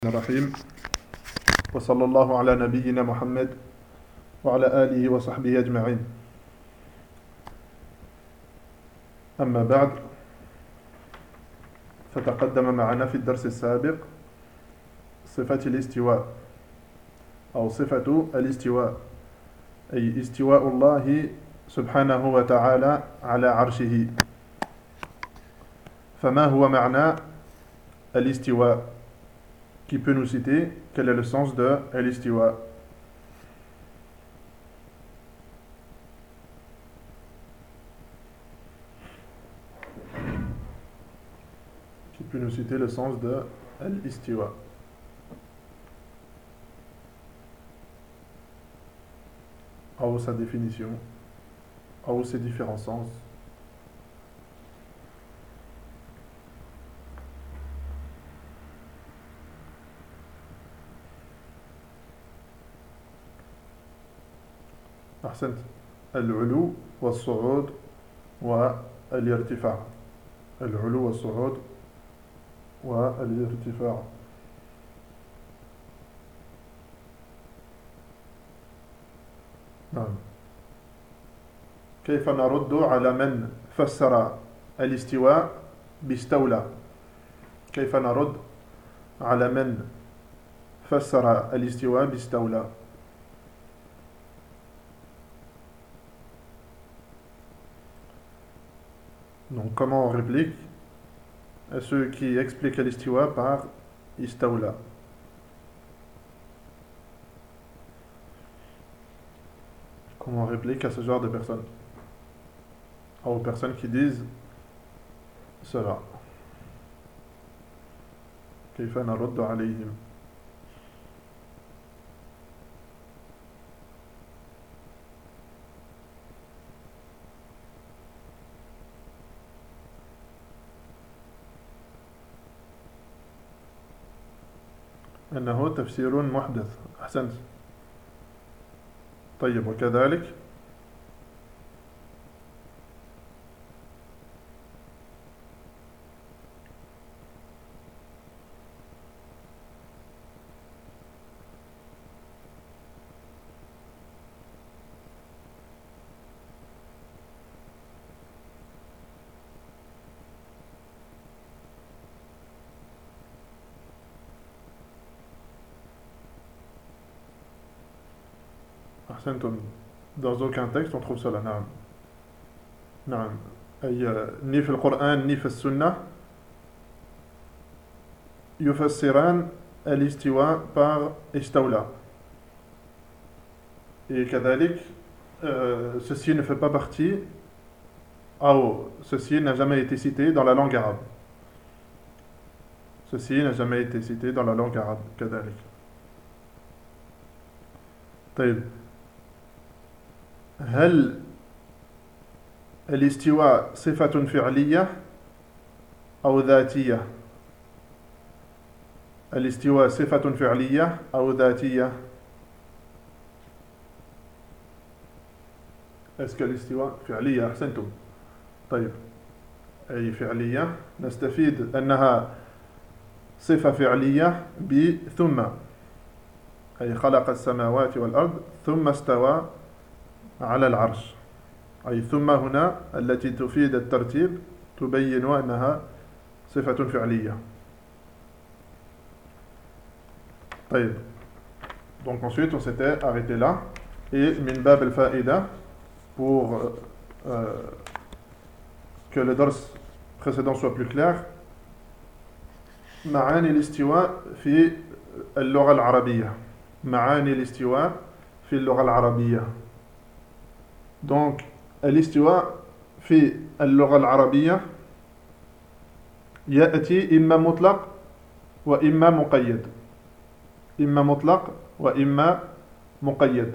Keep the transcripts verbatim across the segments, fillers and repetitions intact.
الرحيم وصلى الله على نبينا محمد وعلى آله وصحبه أجمعين. أما بعد، فتقدم معنا في الدرس السابق صفة الاستواء أو صفة الاستواء، أي استواء الله سبحانه وتعالى على عرشه. فما هو معنى الاستواء؟ Qui peut nous citer quel est le sens de al-istiwa? Qui peut nous citer le sens de al-istiwa? Ou sa définition, ou ses différents sens. أحسنت. العلو والصعود والارتفاع. العلو والصعود والارتفاع. نعم. كيف نرد على من فسر الاستواء باستولى؟ كيف نرد على من فسر الاستواء باستولى؟ Donc, comment on réplique à ceux qui expliquent l'istiwa par istawla? Comment on réplique à ce genre de personnes? Aux personnes qui disent cela. كيف نرد عليهم؟ أنه تفسير محدث. أحسنت. طيب، وكذلك dans aucun texte on trouve cela. نعم نعم أي ni في القرآن ni في السنة يفسران الاستواء par استولى. Et كذلك euh, ceci ne fait pas partie ou ceci n'a jamais été cité dans la langue arabe. Ceci n'a jamais été cité dans la langue arabe. كذلك. طيب، هل الاستواء صفة فعلية أو ذاتية؟ الاستواء صفة فعلية أو ذاتية؟ Est-ce que الاستواء فعلية؟ أحسنتم. طيب، أي فعلية نستفيد أنها صفة فعلية بثم، أي خلق السماوات والأرض ثم استوى على العرش. أي ثم هنا التي تفيد الترتيب تبين أنها صفة فعلية. طيب، donc ensuite on s'était arrêté là, et min bab al-fa'ida, pour euh, que le dars précédent soit plus clair, معاني الاستواء في اللغة العربية. معاني الاستواء في اللغة العربية. Donc, الاستواء في اللغة العربية يأتي إما مطلق وإما مقيد. إما مطلق وإما مقيد.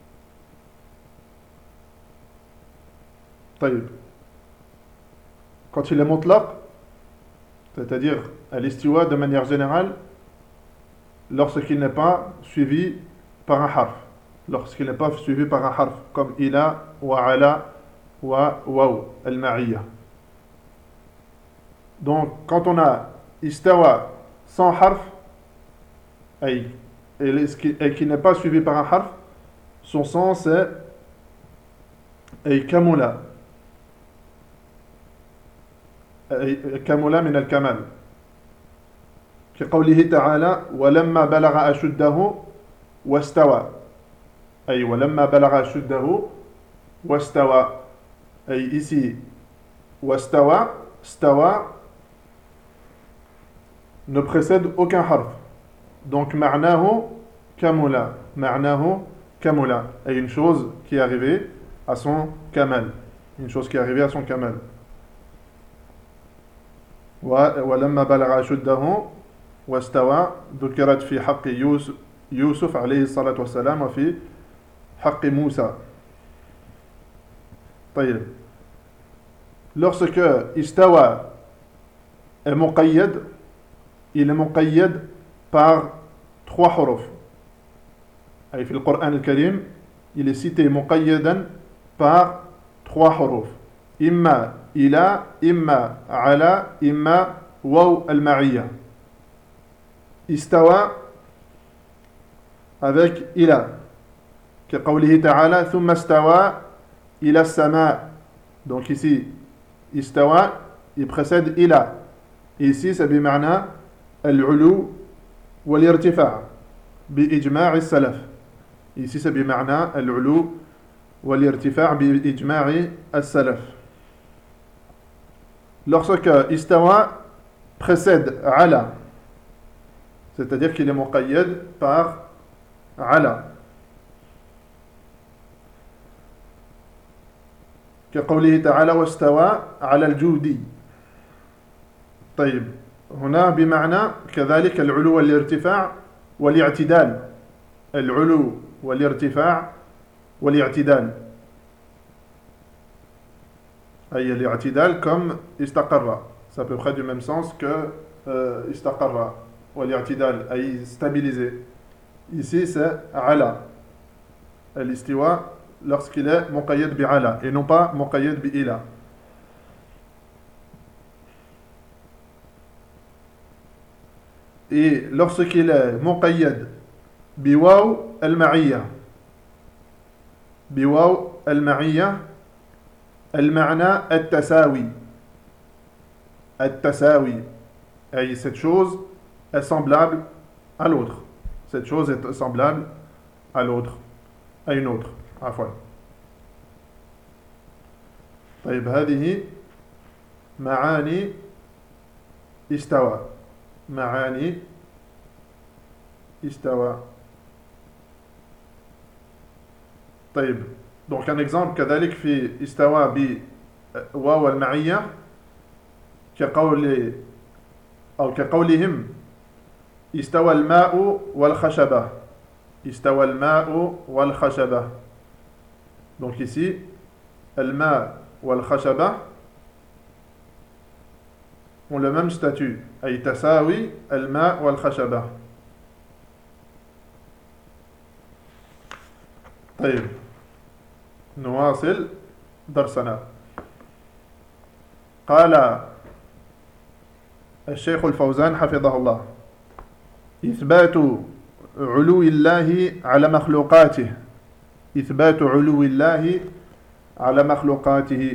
طيب، quand il est mutlaq, c'est-à-dire الاستواء de manière générale, lorsqu'il n'est pas suivi par un harf. Lorsqu'il n'est pas suivi par un harf, comme ila, wa ala, wa waw, al-ma'iyya. Donc, quand on a istawa sans harf, et, et, et qui n'est pas suivi par un harf, son sens est ay kamula. كمل من الكمال كقوله تعالى ولما بلغ أشده واستوى أي ولما بلغ أشده واستوى أي ici واستوى استوى ne précède aucun harf donc معناه كمل معناه كمل أي une chose qui est arrivée à son kamal une chose qui est arrivée à son kamal ولما بلغ أشده واستوى ذكرت في حق يوسف, يوسف عليه الصلاة والسلام وفي حق موسى. طيب lorsque istawa est muqayyad, il est muqayyad par trois huruf. Et في القرآن الكريم il est cité muqayyadan par trois huruf. إما إلى إما على إما واو المعية. استوى avec إلى كقوله تعالى ثم استوى إلى السماء. Donc ici استوى il précède إلى. Ici c'est بمعنى العلو والارتفاع بإجماع السلف. Ici c'est بمعنى العلو والارتفاع بإجماع السلف. Lorsque istawa précède ala, c'est-à-dire qu'il est muqayyad par ala. كقوله تعالى واستوى على الجود. طيب هنا بمعنى كذلك العلو والارتفاع والاعتدال. العلو والارتفاع والاعتدال. أي الاعتدال comme istaqarra. C'est à peu près du même sens que euh, istaqarra. والاعتدال أي stabilisé. Ici c'est ala. L'istiwa lorsqu'il est muqayyad bi ala et non pas muqayyad bi ila. Et lorsqu'il est muqayyad bi waw al-ma'iyya. Bi waw al-ma'iyya. المعنى التساوي التساوي أي cette chose est semblable à l'autre cette chose est semblable à l'autre à une autre عفوا. طيب هذه معاني استوى معاني استوى. طيب donc un exemple كذلك في استوى بواو المعية كقول أو كقولهم استوى الماء والخشبة استوى الماء والخشبة. donc ici الماء والخشبة ont le même statut أي تساوي الماء والخشبة. طيب نواصل درسنا. قال الشيخ الفوزان حفظه الله إثبات علو الله على مخلوقاته إثبات علو الله على مخلوقاته.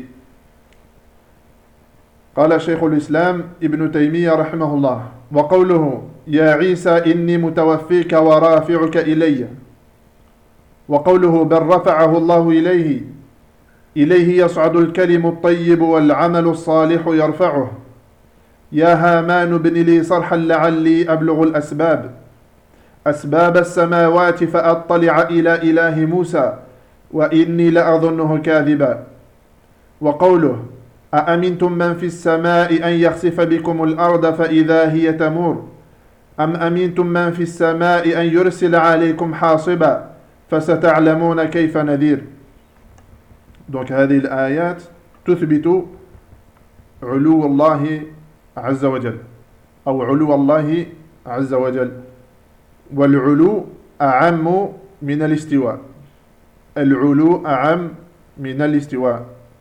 قال شيخ الإسلام ابن تيمية رحمه الله وقوله يا عيسى إني متوفيك ورافعك إلي وقوله بل رفعه الله إليه إليه يصعد الكلم الطيب والعمل الصالح يرفعه يا هامان ابن لي صرحا لعلي أبلغ الأسباب أسباب السماوات فأطلع إلى إله موسى وإني لأظنه كاذبا. وقوله أأمنتم من في السماء أن يخسف بكم الأرض فإذا هي تمور أم أمنتم من في السماء أن يرسل عليكم حاصبا فستعلمون كيف نذير. donc هذه الآيات تثبت علو الله عز وجل أو علو الله عز وجل والعلو أعم من الاستواء العلو أعم من الاستواء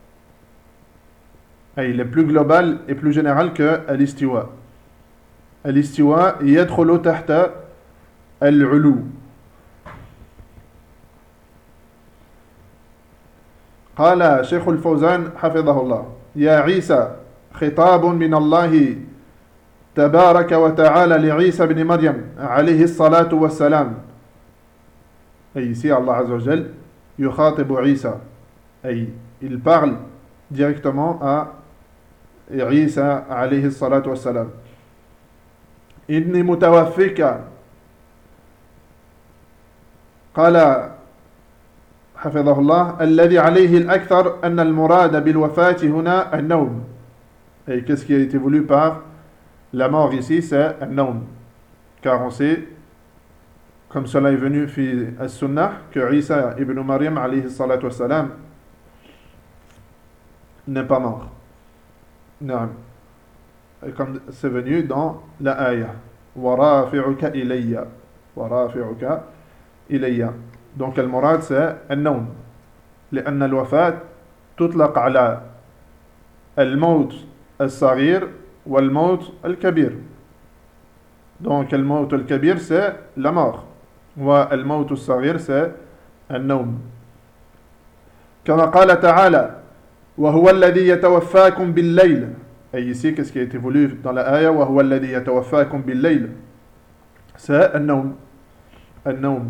أي le plus global et plus général que الاستواء. الاستواء يدخل تحت al-ulu. قال شيخ الفوزان حفظه الله يا عيسى خطاب من الله تبارك وتعالى لعيسى بن مريم عليه الصلاة والسلام. Et ici Allah Azza wa Jal يخاطب عيسى, أي il parle directement à عيسى عليه الصلاة والسلام. إني متوفيك, قال حفظه الله الذي عليه الأكثر أن المراد بالوفاة هنا النوم. Et qu'est-ce qui a été voulu par la mort ici, c'est النوم, car on sait, comme cela est venu fi as-sunnah, que Isa ibn Maryam alayhi salatu wassalam n'est pas mort. Non. Et comme c'est venu dans la ayah wa rafi'uka ilayya, wa rafi'uka ilayya. Donc le murad c'est النوم, لأن الوفاة تطلق على الموت الصغير والموت الكبير. Donc le موت الكبير c'est la mort, والموت الصغير c'est النوم. كما قال تعالى وهو الذي يتوفاكم بالليل. Et ici qu'est-ce qui a été voulu dans la ayah وهو الذي يتوفاكم بالليل, c'est النوم. النوم.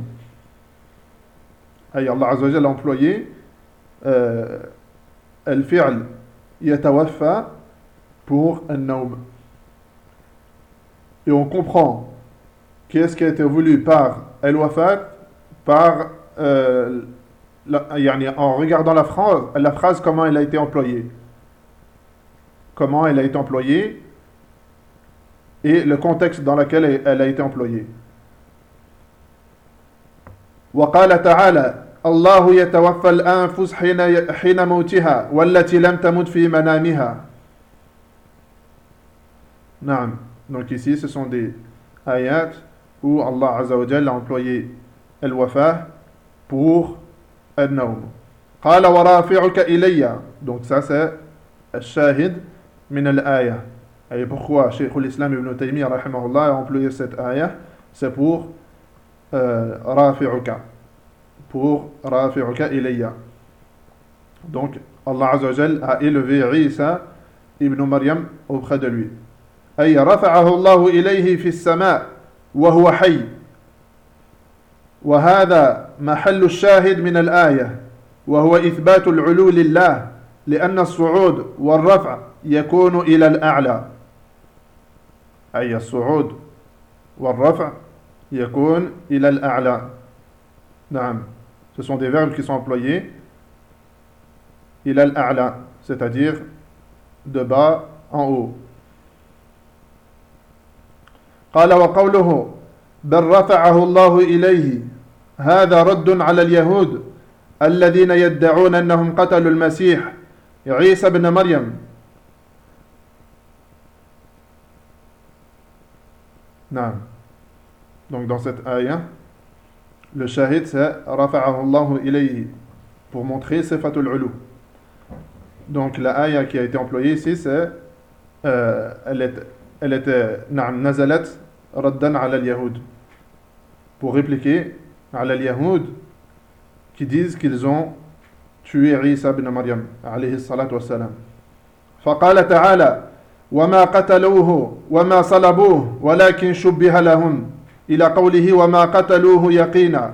أي Allah Azza wa Jalla a employé euh, الفعل يتوفى pour النوم. Et on comprend qu'est-ce qui a été voulu par al-wafat, par euh, la, yani, en regardant la phrase, la phrase comment elle a été employée. Comment elle a été employée et le contexte dans lequel elle a été employée. وقال تعالى الله يتوفى الأنفس حين حين موتها والتي لم تمت في منامها. نعم. Donc ici ce sont des ayats où Allah Azza wa Jalla a employé al-wafa pour al-nawm. قال ورافعك إلي. Donc ça c'est الشاهد من الآية. Et pourquoi Cheikh l'Islam Ibn Taymiyyah rahimahullah a employé cette ayah? C'est pour euh, rafi'uka, pour rafi'uka ilayya. Donc Allah Azza wa Jalla a élevé Isa ibn Maryam auprès de lui. أي رفعه الله إليه في السماء وهو حي. وهذا محل الشاهد من الآية, وهو إثبات العلو لله, لأن الصعود والرفع يكون إلى الأعلى. أي الصعود والرفع يكون إلى الأعلى. نعم. Ce sont des verbes qui sont employés إلى الأعلى, c'est-à-dire de bas en haut. قال وقوله بل رفعه الله إليه هذا رد على اليهود الذين يدعون أنهم قتلوا المسيح عيسى بن مريم. نعم. Donc dans cette ayah, le shahid c'est رفعه الله إليه pour montrer sifatul ulu. Donc la ayah qui a été employée ici c'est euh, elle est elle était نعم نزلت ردا على اليهود, pour répliquer على اليهود qui disent qu'ils ont tué Isa ibn Maryam عليه الصلاة والسلام. فقال تعالى وما قتلوه وما صلبوه ولكن شبه لهم إلى قوله وما قتلوه يقينا.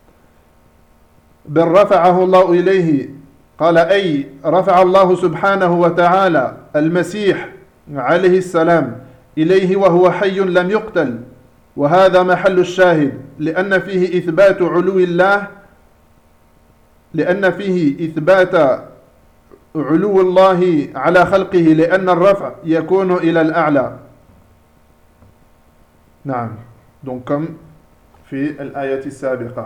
بل رفعه الله إليه, قال أي رفع الله سبحانه وتعالى المسيح عليه السلام إليه وهو حي لم يقتل, وهذا محل الشاهد لأن فيه إثبات علو الله, لأن فيه إثبات علو الله على خلقه, لأن الرفع يكون إلى الأعلى. نعم. Donc comme في الآية السابقة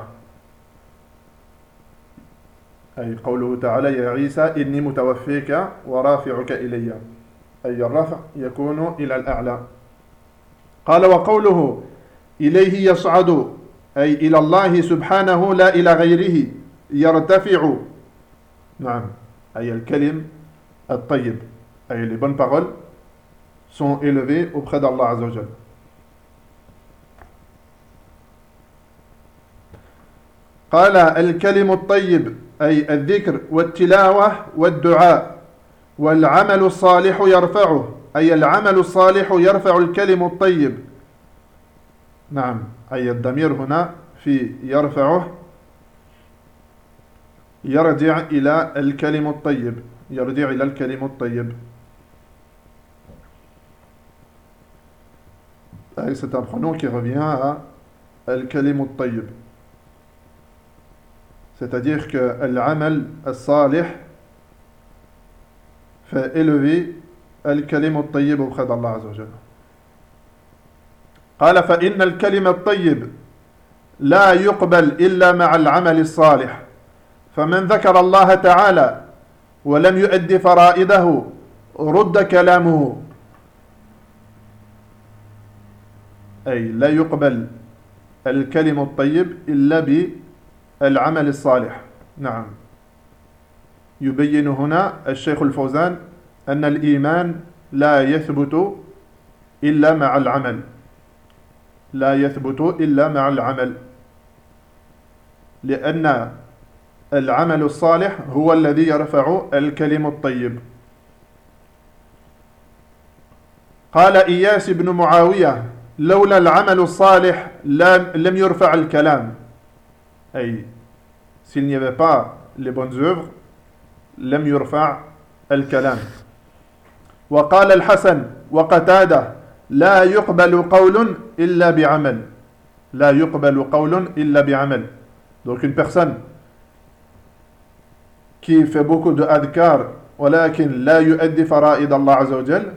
أي قوله تعالى يا عيسى إني متوفيك ورافعك إلي, أي الرفع يكون إلى الأعلى. قال وقوله إليه يصعد أي إلى الله سبحانه لا إلى غيره يرتفع. نعم. أي الكلم الطيب, أي les bonnes paroles sont élevées auprès d'Allah Azza wa Jalla. قال الكلم الطيب أي الذكر والتلاوة والدعاء، والعمل الصالح يرفعه أي العمل الصالح يرفع الكلم الطيب. نعم، أي الضمير هنا في يرفعه يرجع إلى الكلم الطيب، يرجع إلى الكلم الطيب. C'est un pronom qui revient à al-kalim al-tayyib. C'est-à-dire que al-amal al-salih fait élever al-kalim al-tayyib auprès d'Allah Azza wa Jalla. قال فإن الكلم الطيب لا يقبل إلا مع العمل الصالح، فمن ذكر الله تعالى ولم يؤد فرائده رد كلامه. أي لا يقبل الكلم الطيب إلا بالعمل الصالح. نعم، يبين هنا الشيخ الفوزان أن الإيمان لا يثبت إلا مع العمل، لا يثبت إلا مع العمل، لأن العمل الصالح هو الذي يرفع الكلم الطيب. قال إياس بن معاوية لولا العمل الصالح لم يرفع الكلام. أي s'il n'y avait pas les bonnes œuvres لم يرفع الكلام. وقال الحسن وقتادة لا يقبل قول إلا بعمل، لا يقبل قول إلا بعمل. Donc une personne qui fait beaucoup de adhkar ولكن لا يؤدي فرائض الله عز وجل،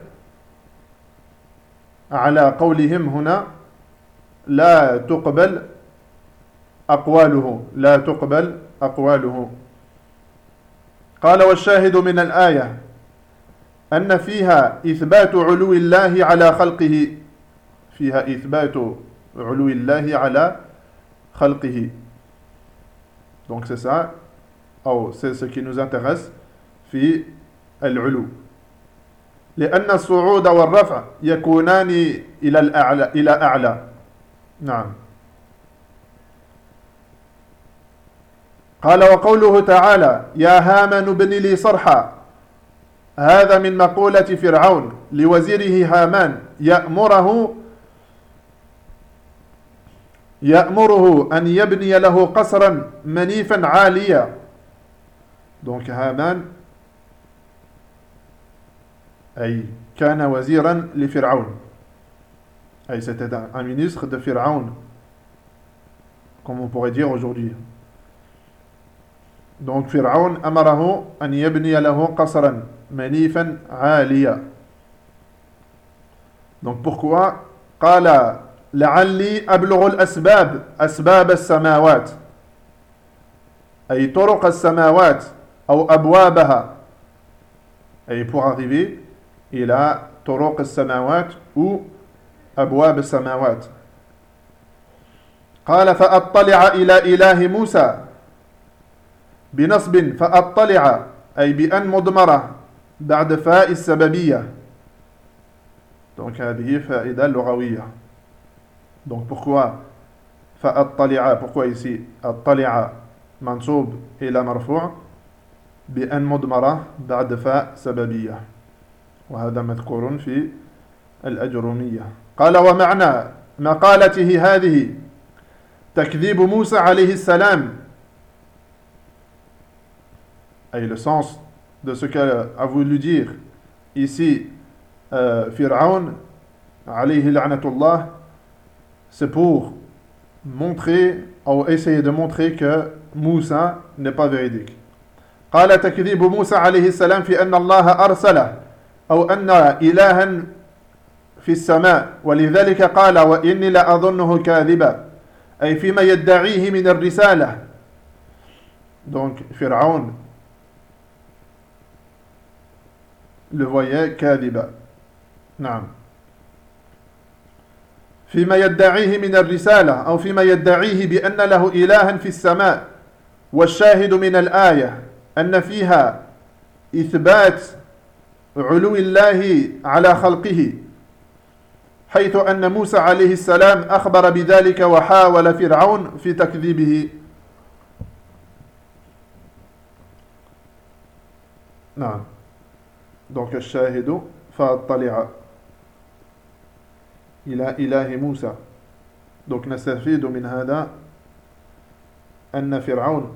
على قولهم هنا لا تقبل أقواله، لا تقبل أقواله. قال والشاهد من الآية أن فيها إثبات علو الله على خلقه، فيها إثبات علو الله على خلقه. Donc c'est ça, أو c'est ce qui nous intéresse في العلو، لأن الصعود والرفع يكونان إلى الأعلى إلى أعلى. نعم. قال وقوله تعالى يا هامان ابن لي صرحا، هذا من مقولة فرعون لوزيره هامان يأمره يأمره أن يبني له قصرا منيفا عاليا. Donc هامان أي كان وزيرا لفرعون، أي c'était un ministre de Pharaon, comme on pourrait dire aujourd'hui. Donc فرعون أمره أن يبني له قصرا منيفا عاليا. Donc pourquoi قال لعلي أبلغ الأسباب أسباب السماوات، أي طرق السماوات أو أبوابها، أي pour arriver إلى طرق السماوات أو أبواب السماوات. قال فأطلع إلى إله موسى بنصب فأطلع أي بأن مضمرة بعد فاء السببية. Donc هذه فائدة لغوية. Donc pourquoi فأطلع, pourquoi ici أطلع منصوب إلى مرفوع بأن مضمرة بعد فاء سببية، وهذا مذكور في الأجرومية. قال ومعنى مقالته هذه تكذيب موسى عليه السلام، أي le sens de ce qu'a voulu dire ici euh, Pharaon alayhi la'natullah, c'est pour montrer ou essayer de montrer que Moussa n'est pas véridique. قال تكذيب موسى عليه السلام في أن الله أرسله أو أن إلها في السماء، ولذلك قال وإني لأظنه كاذبا، أي فيما يدعيه من الرسالة. Donc Pharaon le voyait كاذبا. نعم. فيما يدعيه من الرسالة أو فيما يدعيه بأن له إلها في السماء. والشاهد من الآية أن فيها إثبات علو الله على خلقه، حيث أن موسى عليه السلام أخبر بذلك وحاول فرعون في تكذيبه. نعم. donc الشاهد فاطلع إلى إله موسى. donc نستفيد من هذا أن فرعون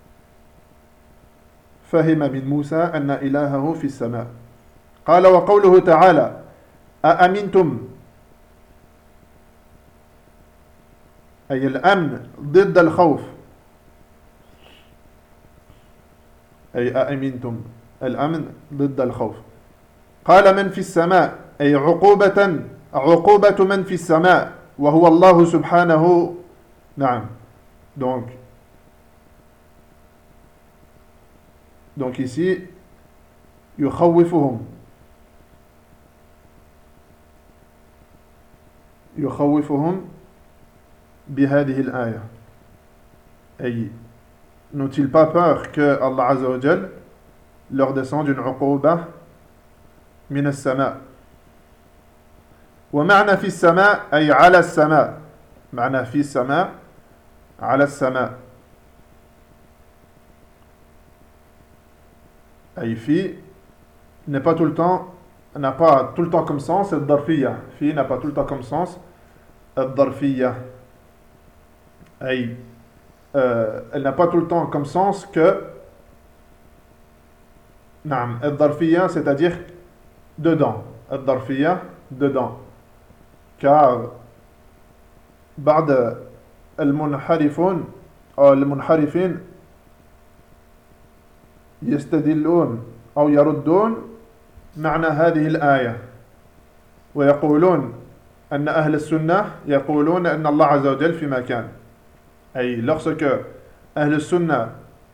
فهم من موسى أن إلهه في السماء. قال وقوله تعالى أأمنتم أي الأمن ضد الخوف، أي أأمنتم الأمن ضد الخوف. قال من في السماء أي عقوبة عقوبة من في السماء وهو الله سبحانه. نعم. donc donc ici يخوفهم يخوفهم بهذه الآية. أي n'ont-ils pas peur que Allah Azza wa Jal leur descende une عقوبة من السماء. ومعنى في السماء أي على السماء، معنى في السماء على السماء، أي في n'est pas tout le temps n'a pas tout le temps comme sens الظرفية. في n'a pas tout le temps comme sens الظرفية، أي euh, elle n'a pas tout le temps comme sens que نعم الظرفية c'est-à-dire dedans الظرفية dedans. car بعض المنحرفون أو المنحرفين يستدلون أو يردون معنى هذه الآية ويقولون أن أهل السنة يقولون أن الله عز وجل في مكان. أي lorsque أهل السنة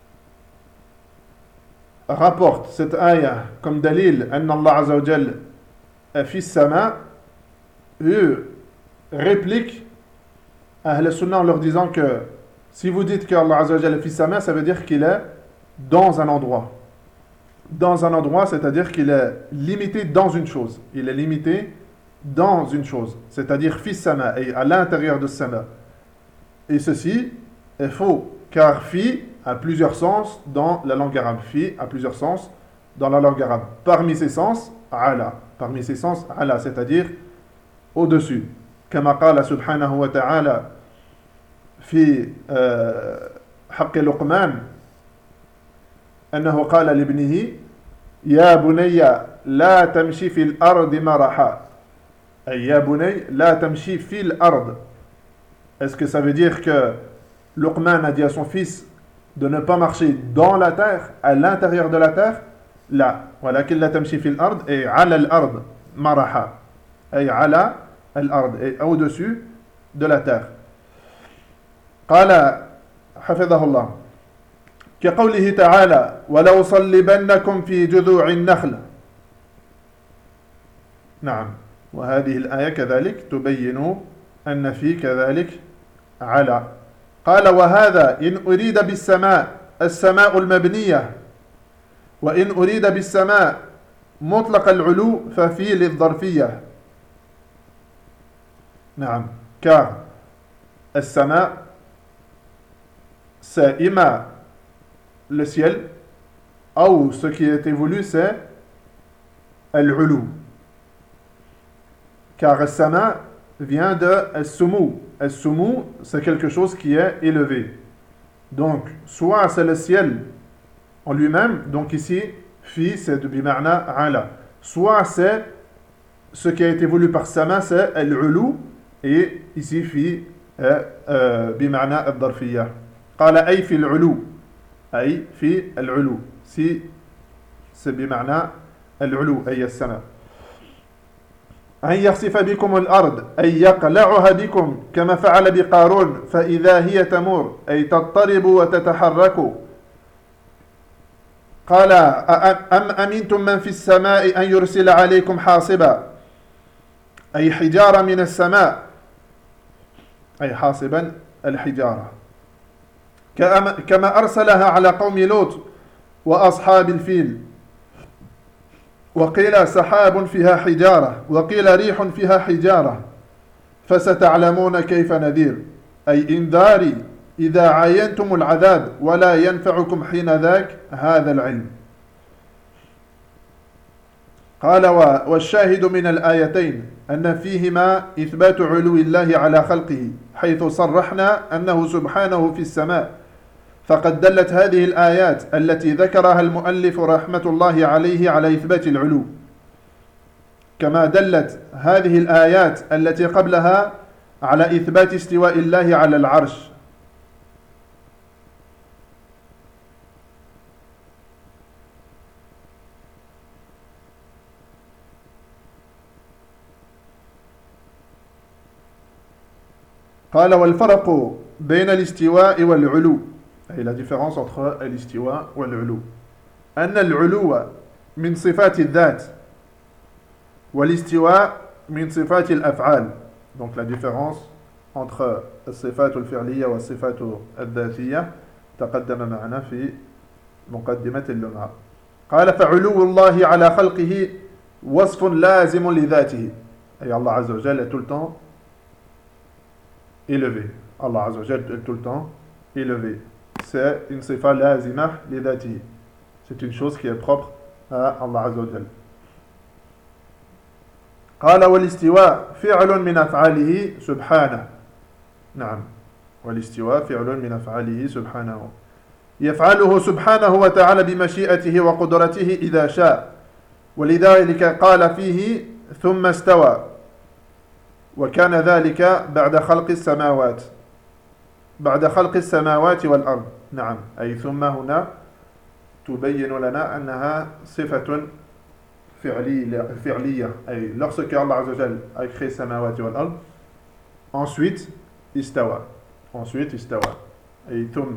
rapporte cette ayah comme dalil أن الله عز وجل في السماء, eux répliquent أهل السنة en leur disant que si vous dites que Allah عز وجل في السماء, ça veut dire qu'il est dans un endroit. Dans un endroit, c'est-à-dire qu'il est limité dans une chose. Il est limité dans une chose, c'est-à-dire fi sama, et à l'intérieur de sama. Et ceci est faux, car fi a plusieurs sens dans la langue arabe. Fi a plusieurs sens dans la langue arabe. Parmi ces sens, ala. Parmi ces sens, ala, c'est-à-dire au-dessus. Kama qala subhanahu wa ta'ala fi حق لقمان أنه قال لابنه يا بني لا تمشي في الأرض مرحا. أي يا بني لا تمشي في الأرض. Est-ce que ça veut dire que Luqman a dit à son fils de ne pas marcher dans la terre, à l'intérieur de la terre? لا. ولكن لا تمشي في الأرض et على الأرض مرحا. أي على الأرض et au-dessus de la terre. قال حفظه الله كقوله تعالى ولو صلبنكم في جذوع النخل. نعم. وهذه الآية كذلك تبين أن في كذلك على. قال وهذا إن أريد بالسماء السماء المبنية، وإن أريد بالسماء مطلق العلو ففي للظرفية. نعم. car السماء c'est imma le ciel, ou ce qui est voulu c'est al-ulu, car al-sama vient de al-sumu. Al-sumu c'est quelque chose qui est élevé, donc soit c'est le ciel en lui-même, donc ici fi c'est de bima'na ala, soit c'est ce qui a été voulu par sama c'est al-ulu, et ici fi bima'na al-darfiyya. قال أي في العلو، أي في العلو، سي سي بمعنى العلو أي السماء. أن يخسف بكم الأرض أي يقلعها بكم كما فعل بقارون فإذا هي تمور أي تضطرب وتتحرك. قال أم أمنتم من في السماء أن يرسل عليكم حاصبا أي حجارة من السماء، أي حاصبا الحجارة كما أرسلها على قوم لوط وأصحاب الفيل. وقيل سحاب فيها حجارة وقيل ريح فيها حجارة فستعلمون كيف نذير، أي إنذاري إذا عاينتم العذاب ولا ينفعكم حين ذاك هذا العلم. قال والشاهد من الآيتين أن فيهما إثبات علو الله على خلقه حيث صرحنا أنه سبحانه في السماء فقد دلت هذه الآيات التي ذكرها المؤلف رحمة الله عليه على إثبات العلو كما دلت هذه الآيات التي قبلها على إثبات استواء الله على العرش. قال والفرق بين الاستواء والعلو أي la différence entre الاستواء والعلو أن العلو من صفات الذات والاستواء من صفات الأفعال. Donc la différence entre الصفات الفعلية والصفات الذاتية تقدم معنا في مقدمة اللمعة. قال فعلو الله على خلقه وصف لازم لذاته أي Allah Azza wa Jalla est tout le temps élevé. Allah Azza wa Jalla est tout le temps élevé. C'est une sifa lazimah li dhatihi. C'est une chose qui est propre à Allah Azza wa Jalla. قال والاستواء فعل من أفعاله سبحانه. نعم والاستواء فعل من أفعاله سبحانه يفعله سبحانه وتعالى بمشيئته وقدرته إذا شاء ولذلك قال فيه ثم استوى وكان ذلك بعد خلق السماوات بعد خلق السماوات والأرض. نعم أي ثم هنا تبين لنا أنها صفة فعلية أي lorsque Allah Azza wa Jalla a créé السماوات والأرض ensuite استوى ensuite استوى أي ثم.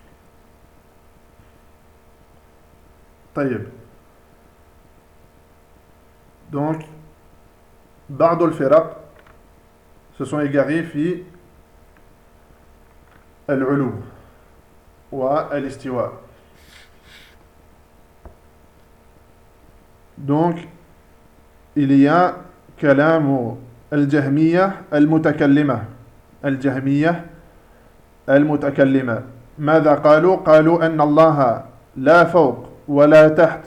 طيب donc بعض الفرق se sont égarés في العلو والاستواء. Donc il y a كلام الجهمية المتكلمة الجهمية المتكلمة ماذا قالوا؟ قالوا أن الله لا فوق ولا تحت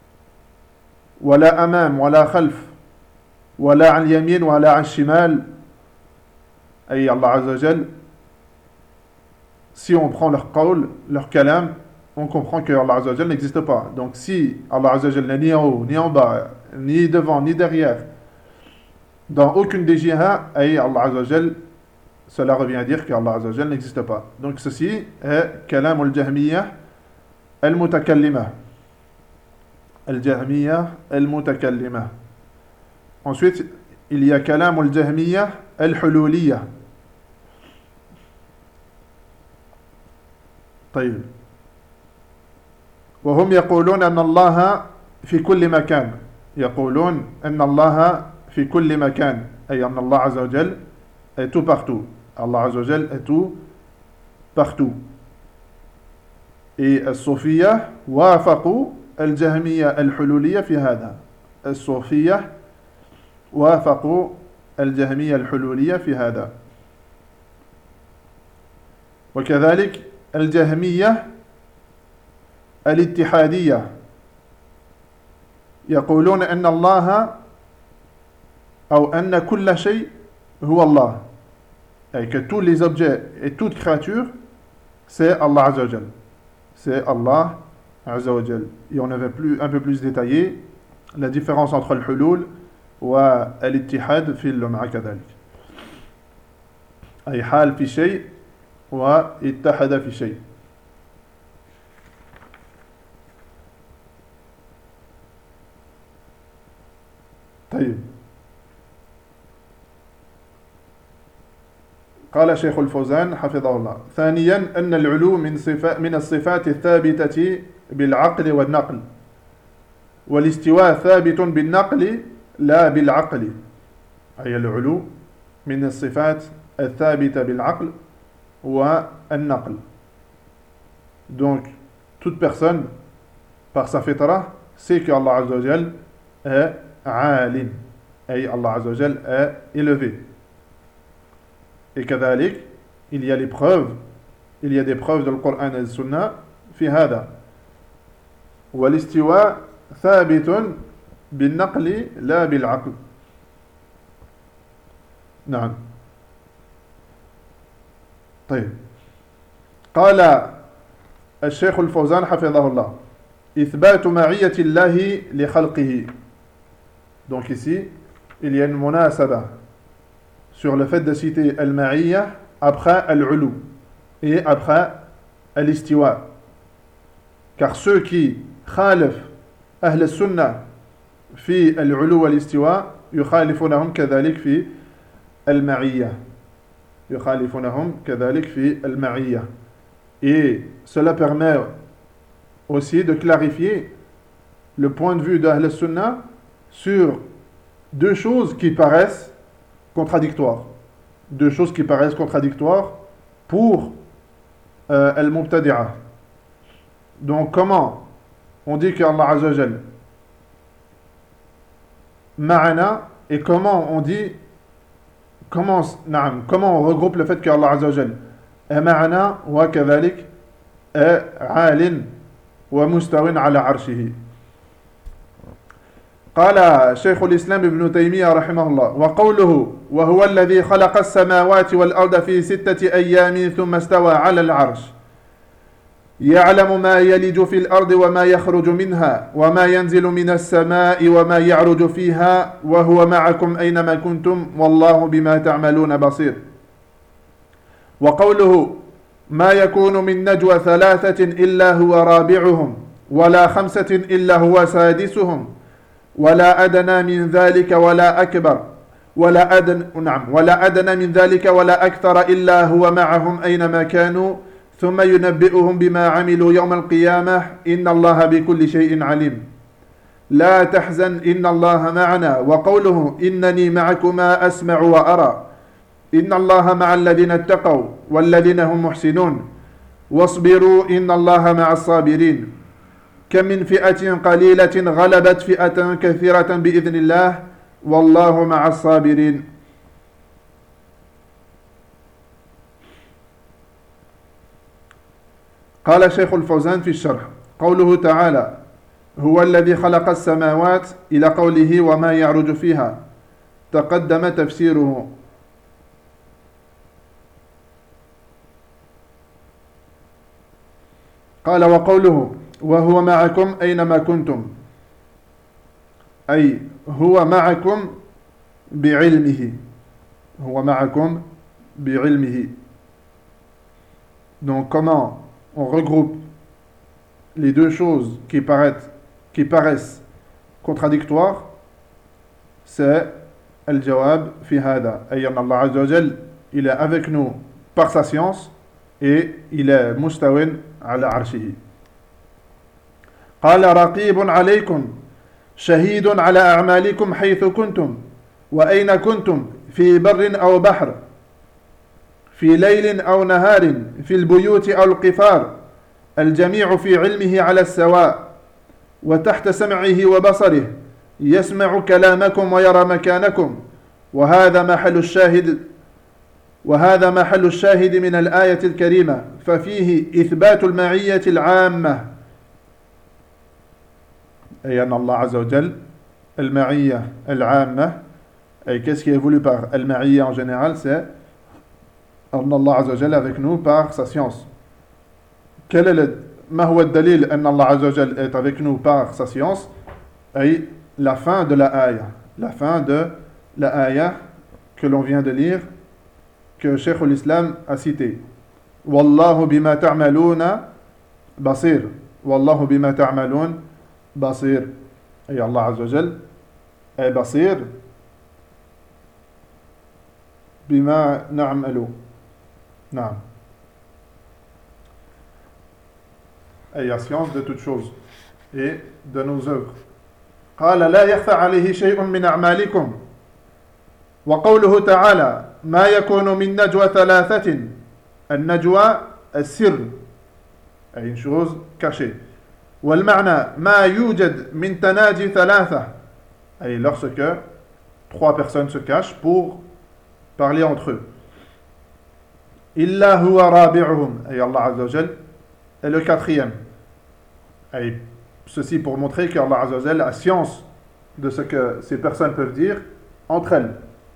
ولا أمام ولا خلف ولا عن اليمين ولا عن الشمال أي Allah Azza wa Jal. Si on prend leur qawl, leur kalam, on comprend que Allah Azza wa Jal n'existe pas. Donc si Allah Azza wa Jal n'est ni en haut, ni en bas, ni devant, ni derrière, dans aucune des jihas, ay Allah Azza wa Jal, cela revient à dire que Allah Azza wa Jal n'existe pas. Donc ceci est kalam al-jahmiyah al-mutakallima. Al-jahmiyah al-mutakallima. Ensuite, il y a kalam al-jahmiyah al-hululiyah. طيب وهم يقولون أن الله في كل مكان يقولون أن الله في كل مكان أي أن الله عز وجل est tout partout. Allah عز وجل est tout partout. Et الصوفية وافقوا الجهمية الحلولية في هذا. الصوفية وافقوا الجهمية الحلولية في هذا. وكذلك الجهمية الاتحادية يقولون أن الله أو أن كل شيء هو الله et que tous les objets et toute créature c'est Allah Azza wa Jal. C'est Allah Azza wa Jal. Et on avait plus, un peu plus détaillé la différence entre le hulul wa al-ittihad fi al-lum'a kadhalik. أي حال في شيء واتحد في شيء. طيب قال شيخ الفوزان حفظه الله ثانيا أن العلو من صفات من الصفات الثابتة بالعقل والنقل والاستواء ثابت بالنقل لا بالعقل. أي العلو من الصفات الثابتة بالعقل والنقل. Donc toute personne par sa fitra sait que Allah Azza wa Jal est alim أي Allah Azza wa Jal est élevé. Et كذلك il y a les preuves il y a des preuves dans le Coran et la Sunna في هذا. والاستواء ثابت بالنقل لا بالعقل. نعم. طيب. قال الشيخ الفوزان حفظه الله إثبات معية الله لخلقه. Donc ici, il y a une munasaba sur le fait de citer al-ma'iyya après al-ulu et après al-istiwa. Car ceux qui khalif ahl al-sunnah fi al-ulu wal-istiwa yukhalifunahum kadhalik fi al-ma'iyya. Yukhalifunahum kadhalik fi al-ma'iyya. Et cela permet aussi de clarifier le point de vue d'Ahl al-Sunnah sur deux choses qui paraissent contradictoires. Deux choses qui paraissent contradictoires pour euh, al-Mubtadi'a. Donc comment on dit qu'Allah Azza wa Jal ma'ana et comment on dit comment, naam, comment on regroupe le fait qu'Allah Azza wa Jal est ma'ana wa kadhalik est 'alin ومستو على عرشه. قال شيخ الإسلام ابن تيمية رحمه الله وقوله وهو الذي خلق السماوات والأرض في ستة أيام ثم استوى على العرش يعلم ما يلج في الأرض وما يخرج منها وما ينزل من السماء وما يعرج فيها وهو معكم أينما كنتم والله بما تعملون بصير. وقوله ما يكون من نجوى ثلاثة إلا هو رابعهم ولا خمسة إلا هو سادسهم ولا أدنى من ذلك ولا أكبر ولا أدنى نعم ولا أدنى من ذلك ولا أكثر إلا هو معهم أينما كانوا ثم ينبئهم بما عملوا يوم القيامة إن الله بكل شيء عليم. لا تحزن إن الله معنا. وقوله إنني معكما أسمع وأرى إن الله مع الذين اتقوا والذين هم محسنون واصبروا إن الله مع الصابرين. كم من فئة قليلة غلبت فئة كثيرة بإذن الله والله مع الصابرين. قال شيخ الفوزان في الشرح قوله تعالى هو الذي خلق السماوات إلى قوله وما يعرج فيها تقدم تفسيره. قال وقوله وهو معكم أينما كنتم أي هو معكم بعلمه. هو معكم بعلمه. Donc comment on regroupe les deux choses qui paraissent, qui paraissent contradictoires, c'est al-jawab fi hada. Ayyan Allah Azza wa Jal, il est avec nous par sa science et il est mustawin ala arshihi. قال رقيب عليكم شهيد على أعمالكم حيث كنتم وأين كنتم في بر أو بحر في ليل أو نهار في البيوت أو القفار الجميع في علمه على السواء وتحت سمعه وبصره يسمع كلامكم ويرى مكانكم. وهذا محل الشاهد وهذا محل الشاهد من الآية الكريمة ففيه إثبات المعية العامة أي أن الله عز وجل المعية العامة. Et qu'est-ce qui est voulu par al-ma'iyya en général, c'est أن الله عز وجل avec nous par sa science. Quel est le ما هو الدليل أن الله عز وجل est avec nous par sa science? أي la fin de la ayah, la fin de la ayah que l'on vient de lire, que Cheikh l'Islam a cité. Wallahu bima ta'maluna basir. Wallahu bima ta'malun basir. Et Allah Azza wa Jal est basir bima na'malu. Naam. Et il y a science de toutes choses et de nos œuvres. قال لا يخفى عليه شيء من أعمالكم. وقوله تعالى ما يكون من نجوى ثلاثة. النجوى السر أي une chose cachée. والمعنى ما يوجد من تناجي ثلاثة أي lorsque trois personnes se cachent pour parler entre eux. إلا هو رابعهم أي Allah Azza wa Jal est le quatrième. Et ceci pour montrer qu'Allah Azza wa Jal a science de ce que ces personnes peuvent dire entre elles.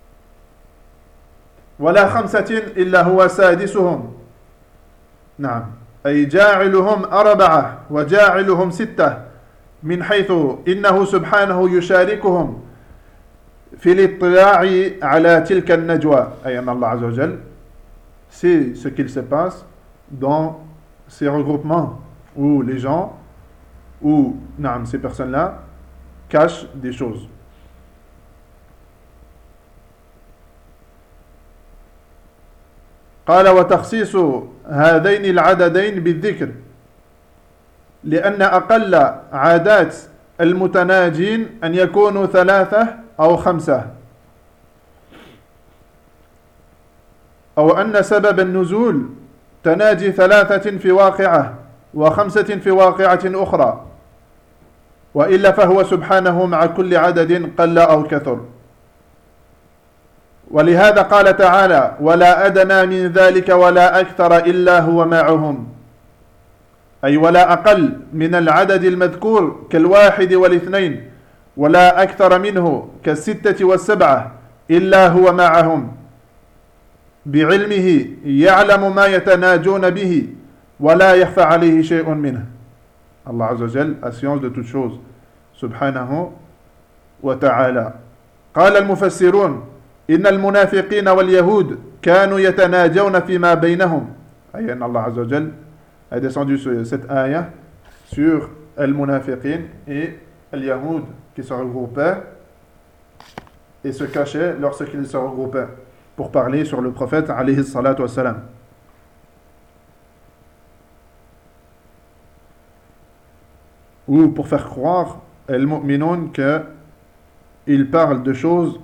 ولا خمسة إلا هو سادسهم نعم أي جاعلهم أربعة وجاعلهم ستة من حيث إنه سبحانه يشاركهم في الاطلاع على تلك النجوى أي أن الله عز وجل c'est ce qu'il se passe dans ces regroupements où les gens où نعم ces personnes-là cachent des choses. قال وتخصيص هذين العددين بالذكر لأن أقل عادات المتناجين أن يكونوا ثلاثة أو خمسة أو أن سبب النزول تناجي ثلاثة في واقعة وخمسة في واقعة أخرى وإلا فهو سبحانه مع كل عدد قل أو كثر. ولهذا قال تعالى ولا أدنى من ذلك ولا أكثر إلا هو معهم أي ولا أقل من العدد المذكور كالواحد والاثنين ولا أكثر منه كالستة والسبعة إلا هو معهم بعلمه يعلم ما يتناجون به ولا يخفى عليه شيء منه. Allah Azza wa Jal a science de toutes choses سبحانه وتعالى. قال المفسرون إن المنافقين واليهود كانوا يتناجون فيما بينهم أي أن الله عز وجل a descendu cette ayah sur al-munafiqin et al-yahoud qui se regroupaient et se cachaient lorsqu'ils se regroupaient pour parler sur le prophète alayhi salatu wassalam. Ou pour faire croire al-mu'minun qu'ils parlent de choses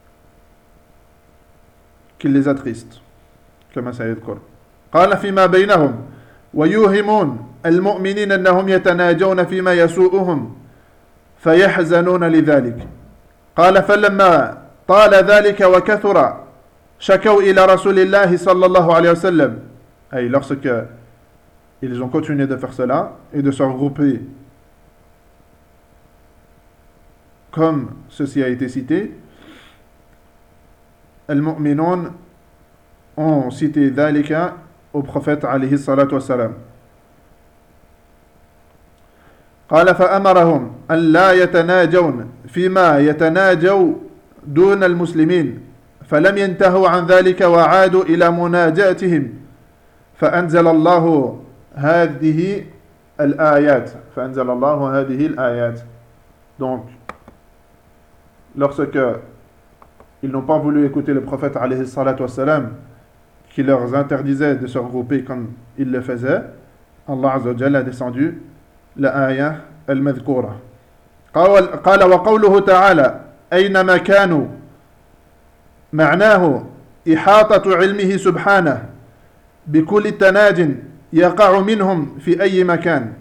qui les attristent كما سيذكر. قال فيما بينهم ويوهمون المؤمنين أنهم يتناجون فيما يسوءهم فيحزنون لذلك. قال فلما طال ذلك وكثر شكوا إلى رسول الله صلى الله عليه وسلم أي lorsque ils ont continué de faire cela et de se regrouper comme ceci a été cité, al-mu'minun ont cité ذلك au prophète عليه الصلاة والسلام. قال فأمرهم أن لا يتناجون فيما يتناجوا دون المسلمين فلم ينتهوا عن ذلك وعادوا إلى مناجاتهم فأنزل الله هذه الآيات فأنزل الله هذه الآيات. Donc lorsque ils n'ont pas voulu écouter le prophète alayhi الصلاة والسلام qui leur interdisait de se regrouper comme ils le faisaient, Allah Azza wa Jalla a descendu la ayah al-madhkoura. قال وقوله تعالى أينما كانوا معناه إحاطة علمه سبحانه بكل تناج يقع منهم في أي مكان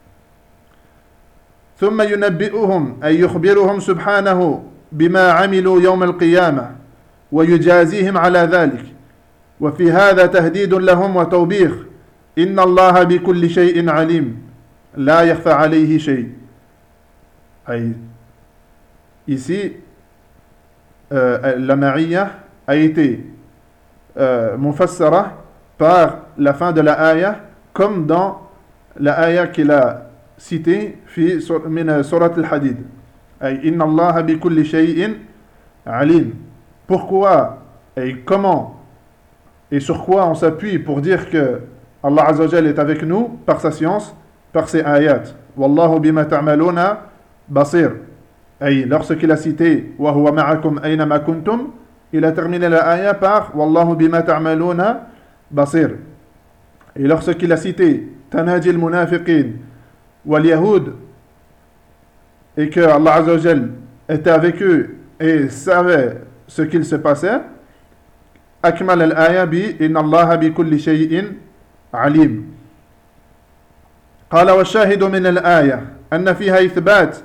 ثم ينبئهم أي يخبرهم سبحانه بما عملوا يوم القيامة ويجازيهم على ذلك وفي هذا تهديد لهم وتوبيخ إن الله بكل شيء عليم لا يخفى عليه شيء. أي ici euh, la ma'iyya a été euh, mufassara par la fin de la ayah comme dans la ayah qu'il a citée fi min surat al-hadid ay inna Allah bi kulli shay'in alim. Pourquoi et comment et sur quoi on s'appuie pour dire que Allah Azza wa Jalla est avec nous? Par sa science, par ses ayats. Wallahu bima ta'maluna basir. Et lorsqu'il a cité wa huwa ma'akum aynama kuntum, il a terminé la ayah par Wallahu bima ta'maluna basir. Et lorsqu'il a cité tanaji al-munafiqin wal yahoud et que Allah Azza wa Jalla était avec eux et savait ce qu'il se passait, أكمل الآية بإن الله بكل شيء عليم. قال والشاهد من الآية أن فيها إثبات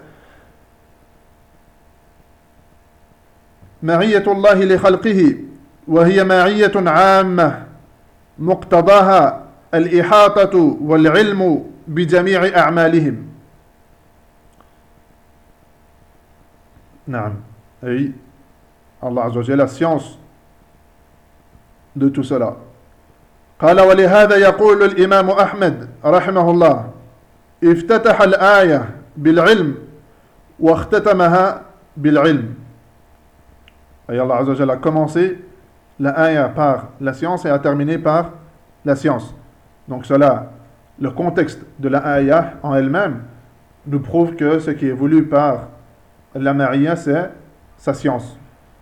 معية الله لخلقه وهي معية عامة مقتضاها الإحاطة والعلم بجميع أعمالهم. Naam. Et Allah Azza wa Jalla, la science de tout cela. قال ولهذا يقول الإمام أحمد رحمه الله افتتح الآية بالعلم واختتمها بالعلم. Et Allah Azza wa Jalla a commencé la ayah par la science et a terminé par la science. Donc cela, le contexte de la ayah en elle-même nous prouve que ce qui est voulu par la ma'iyya, c'est sa science.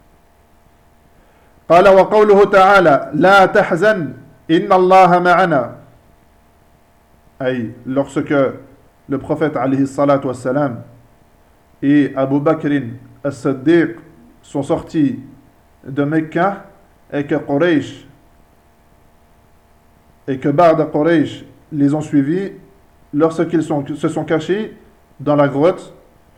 قال وقوله تعالى لا تحزن إن الله معنا. Ay, lorsque le prophète alayhi salatu wassalam et Abu Bakr as-Siddiq sont sortis de Mecca et que Quraysh et que Ba'd Quraysh les ont suivis lorsqu'ils sont, se sont cachés dans la grotte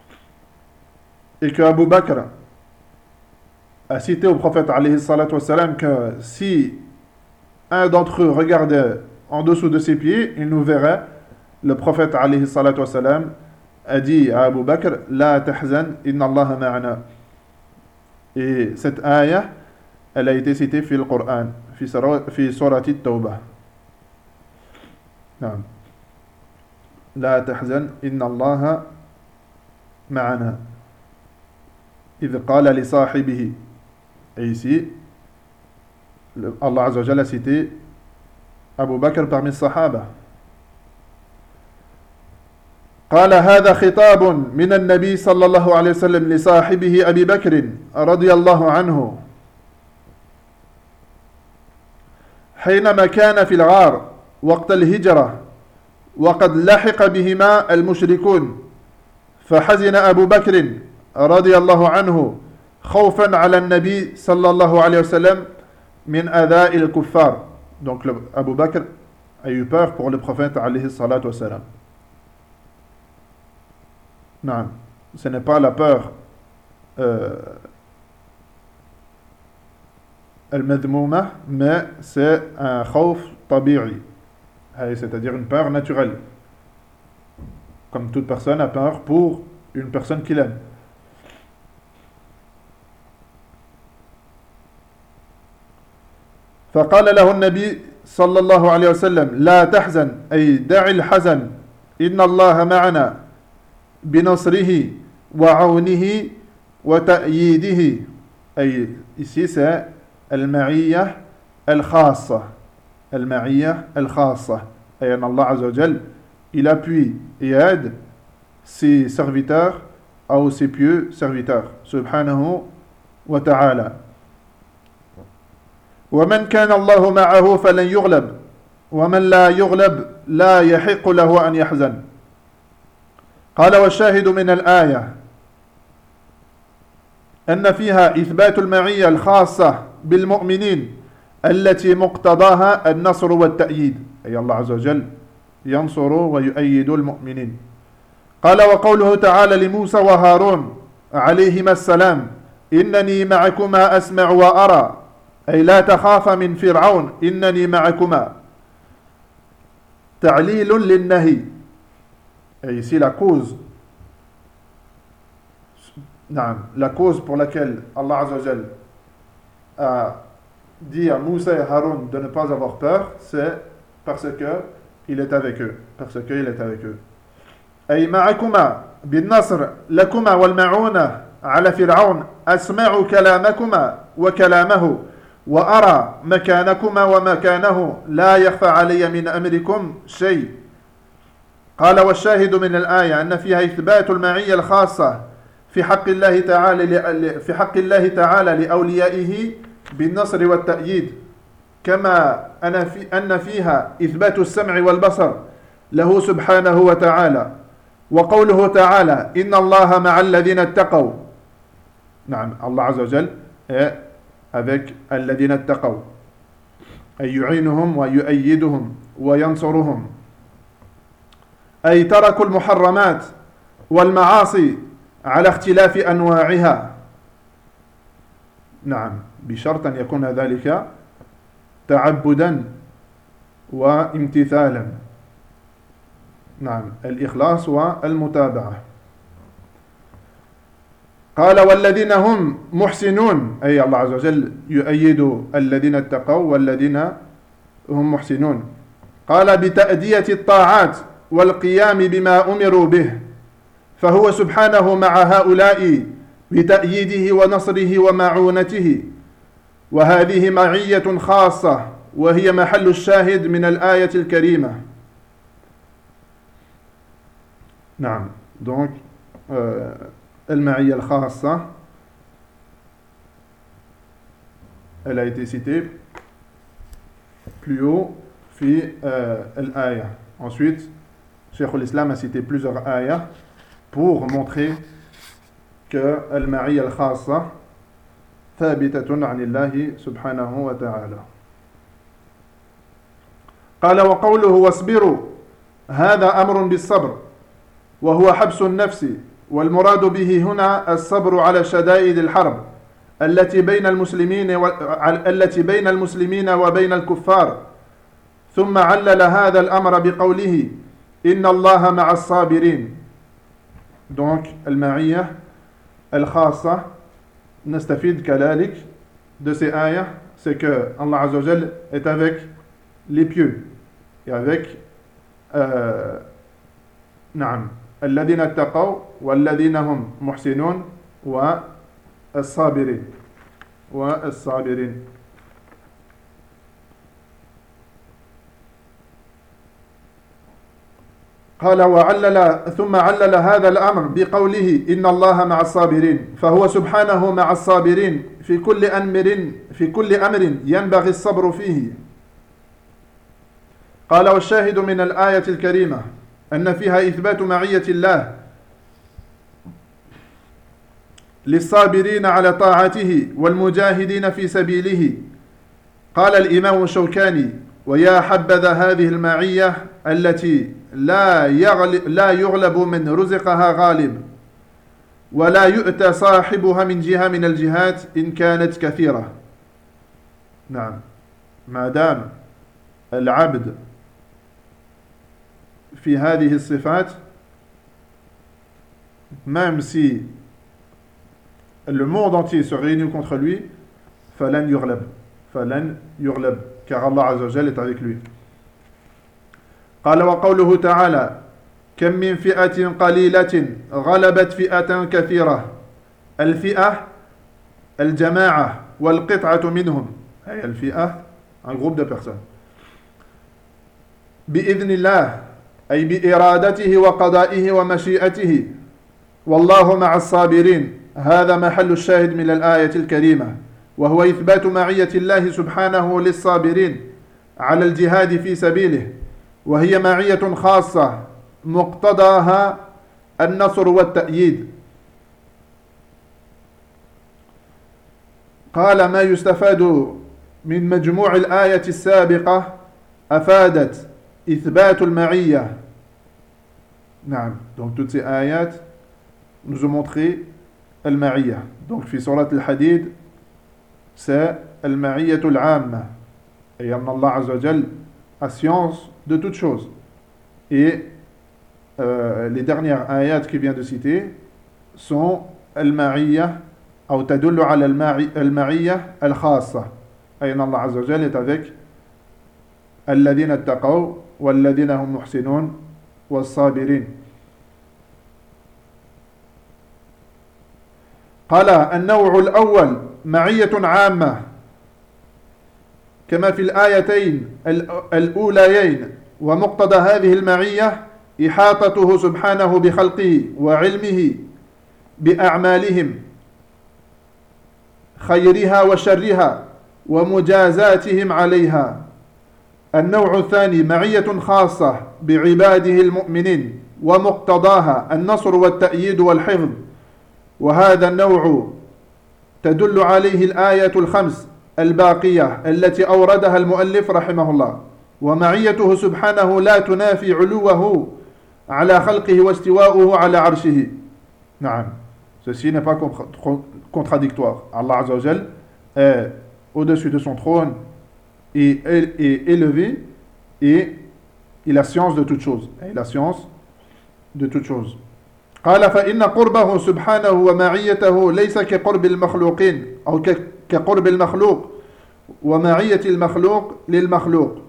et que Abu Bakr a cité au prophète alayhi salatu wassalam que si un d'entre eux regardait en dessous de ses pieds, il nous verrait. Le prophète alayhi salatu wassalam a dit à Abu Bakr La tahzan inna Allah ma'ana. Et cette ayah, elle a été citée في القرآن في سورة التوبة. نعم. لا تحزن إن الله معنا إذ قال لصاحبه. Et ici, Allah Azza wa Jalla a cité Abu Bakr parmi les Sahaba. قال هذا خطاب من النبي صلى الله عليه وسلم لصاحبه أبي بكر رضي الله عنه حينما كان في الغار وقت الهجرة وقد لحق بهما المشركون فحزن أبو بكر رضي الله عنه خوفا على النبي صلى الله عليه وسلم من أذى الكفار. Donc le, Abu Bakr a eu peur pour le prophète alayhi salatu wassalam. Non, ce n'est pas la peur euh, al-madmouma, mais c'est un khawf tabi'i, c'est-à-dire une peur naturelle. Comme toute personne a peur pour une personne qu'il aime. فقال له النبي صلى الله عليه وسلم لا تحزن أي دع الحزن إن الله معنا بنصره وعونه وتأييده. أي ici c'est المعية الخاصة المعية الخاصة أي أن الله عز وجل il appuie et aide ses serviteurs ou ses pieux serviteurs subhanahu wa ta'ala. ومن كان الله معه فلن يغلب ومن لا يغلب لا يحق له أن يحزن. قال والشاهد من الآية أن فيها إثبات المعية الخاصة بالمؤمنين التي مقتضاها النصر والتأييد. أي الله عز وجل ينصر ويؤيد المؤمنين. قال وقوله تعالى لموسى وهارون عليهما السلام إنني معكما أسمع وأرى أي لا تخاف من فرعون إنني معكما تعليل للنهي. Et ici la cause non, la cause pour laquelle Allah Azza wa Jal a dit à Moussa et Haroun de ne pas avoir peur, c'est parce que il est avec eux, parce que il est avec eux. أي معكما بالنصر لكما والمعونة على فرعون أسمع كلامكما وكلامه وأرى مكانكما ومكانه لا يخفى علي من أمركم شيء. قال والشاهد من الآية أن فيها إثبات المعية الخاصة في حق الله تعالى في حق الله تعالى لأوليائه بالنصر والتأييد كما أن في أن فيها إثبات السمع والبصر له سبحانه وتعالى. وقوله تعالى إن الله مع الذين اتقوا. نعم الله عز وجل avec الذين اتقوا أي يعينهم ويؤيدهم وينصرهم. أي تركوا المحرمات والمعاصي على اختلاف أنواعها. نعم بشرط أن يكون ذلك تعبدا وامتثالا. نعم الإخلاص والمتابعة. قال والذين هم محسنون أي الله عز وجل يؤيد الذين اتقوا والذين هم محسنون قال بتأدية الطاعات والقيام بما أمروا به فهو سبحانه مع هؤلاء بتأييده ونصره ومعونته وهذه معية خاصة وهي محل الشاهد من الآية الكريمة. نعم donc euh, المعية الخاصة elle a été citée plus haut في euh, الآية. Ensuite Cheikh al-Islam a cité plusieurs ayahs pour montrer que المعية الخاصة ثابتة عن الله سبحانه وتعالى. قال وقوله واصبروا هذا أمر بالصبر وهو حبس النفس والمراد به هنا الصبر على شدائد الحرب التي بين المسلمين و... التي بين المسلمين وبين الكفار ثم علل هذا الأمر بقوله إن الله مع الصابرين. Donc المعية الخاصة نستفيد كذلك de ces ayahs c'est que Allah Azza wa Jal est avec les pieux et avec euh, نعم الذين اتقوا والذين هم محسنون والصابرين والصابرين. قال وعلل ثم علل هذا الأمر بقوله إن الله مع الصابرين فهو سبحانه مع الصابرين في كل أمر في كل أمر ينبغي الصبر فيه. قال والشاهد من الآية الكريمة أن فيها إثبات معية الله للصابرين على طاعته والمجاهدين في سبيله. قال الإمام الشوكاني ويا حبذا هذه المعية التي لا يغلب, لا يغلب من رزقها غالب ولا يؤتى صاحبها من جهة من الجهات إن كانت كثيرة. نعم ما دام العبد في هذه الصفات même si le monde entier se réunit contre lui فلن يغلب فلن يغلب car Allah Azza wa Jalla est avec lui. قال وقوله تعالى كم من فئة قليلة غلبت فئة كثيرة. الفئة الجماعة والقطعة منهم أي الفئة un groupe de personnes بإذن الله أي بإرادته وقضائه ومشيئته والله مع الصابرين. هذا محل الشاهد من الآية الكريمة وهو إثبات معية الله سبحانه للصابرين على الجهاد في سبيله وهي معية خاصة مقتضاها النصر والتأييد. قال ما يستفاد من مجموع الآية السابقة أفادت إثبات المعية. نعم donc toutes ces ayats nous ont montré المعية. donc في سورة الحديد c'est المعية العامة et أن الله عز وجل a science de toutes choses. Et euh, les dernières ayats qu'il vient de citer sont المعية أو تدل على المعية الخاصة أي أن الله عز وجل est avec الذين اتقوا والذين هم محسنون والصابرين. قال النوع الأول معية عامة كما في الآيتين الأوليين ومقتضى هذه المعية إحاطته سبحانه بخلقه وعلمه بأعمالهم خيرها وشرها ومجازاتهم عليها. النوع الثاني معية خاصة بعباده المؤمنين ومقتضاها النصر والتأييد والحفظ وهذا النوع تدل عليه الآية الخمس الباقية التي أوردها المؤلف رحمه الله. ومعيته سبحانه لا تنافي علوه على خلقه واستواؤه على عرشه. نعم ceci n'est pas contradictoire. Allah Azza wa Jal est au-dessus de son trône et est élevé et il a science de toutes choses. Il a science de toutes choses. قال فإن قربه سبحانه ومعيته ليس كقرب المخلوقين أو كقرب المخلوق ومعية المخلوق للمخلوق.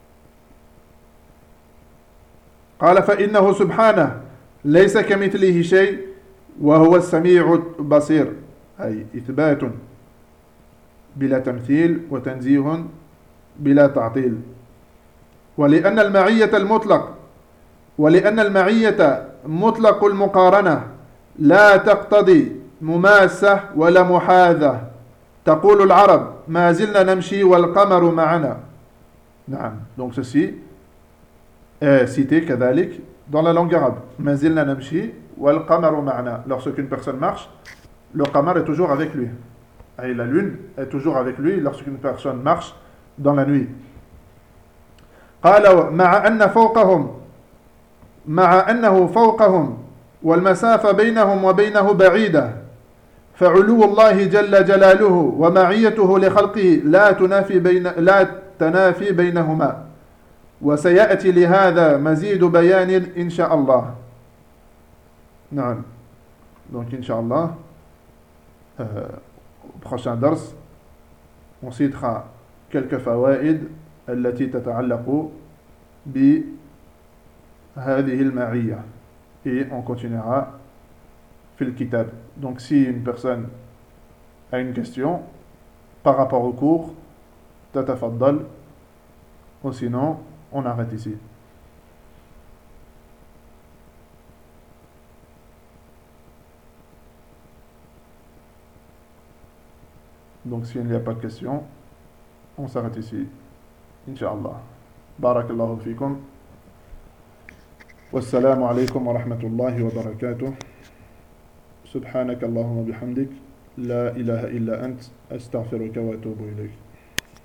قال فإنه سبحانه ليس كمثله شيء وهو السميع البصير، أي إثبات بلا تمثيل وتنزيه بلا تعطيل. ولأن المعية المطلق ولأن المعية مطلق المقارنة لا تقتضي مماسة ولا محاذة. تقول العرب ما زلنا نمشي والقمر معنا. نعم. Donc ceci est cité كذلك dans la langue arabe. ما زلنا نمشي والقمر معنا. Lorsqu'une personne marche, le qamar est toujours avec lui. Et la lune est toujours avec lui lorsqu'une personne marche dans la nuit. قال مع أن فوقهم مع أنه فوقهم والمسافة بينهم وبينه بعيدة، فعلو الله جل جلاله ومعيته لخلقه لا تنافي بين لا تنافي بينهما، وسيأتي لهذا مزيد بيان إن شاء الله. نعم. Donc إن شاء الله euh, au prochain dars on citera quelques فوائد التي تتعلق بهذه المعية et on continuera في الكتاب. Donc si une personne a une question par rapport au cours, تتفضل, ou sinon on arrête ici. Donc s'il n'y a pas de question, on s'arrête ici. Inch'Allah. Barakallahu fikum. Wassalamu alaikum wa rahmatullahi wa barakatuh. Subhanaka Allahumma bihamdik. La ilaha illa ant. Astaghfiruka wa atubu ilayk.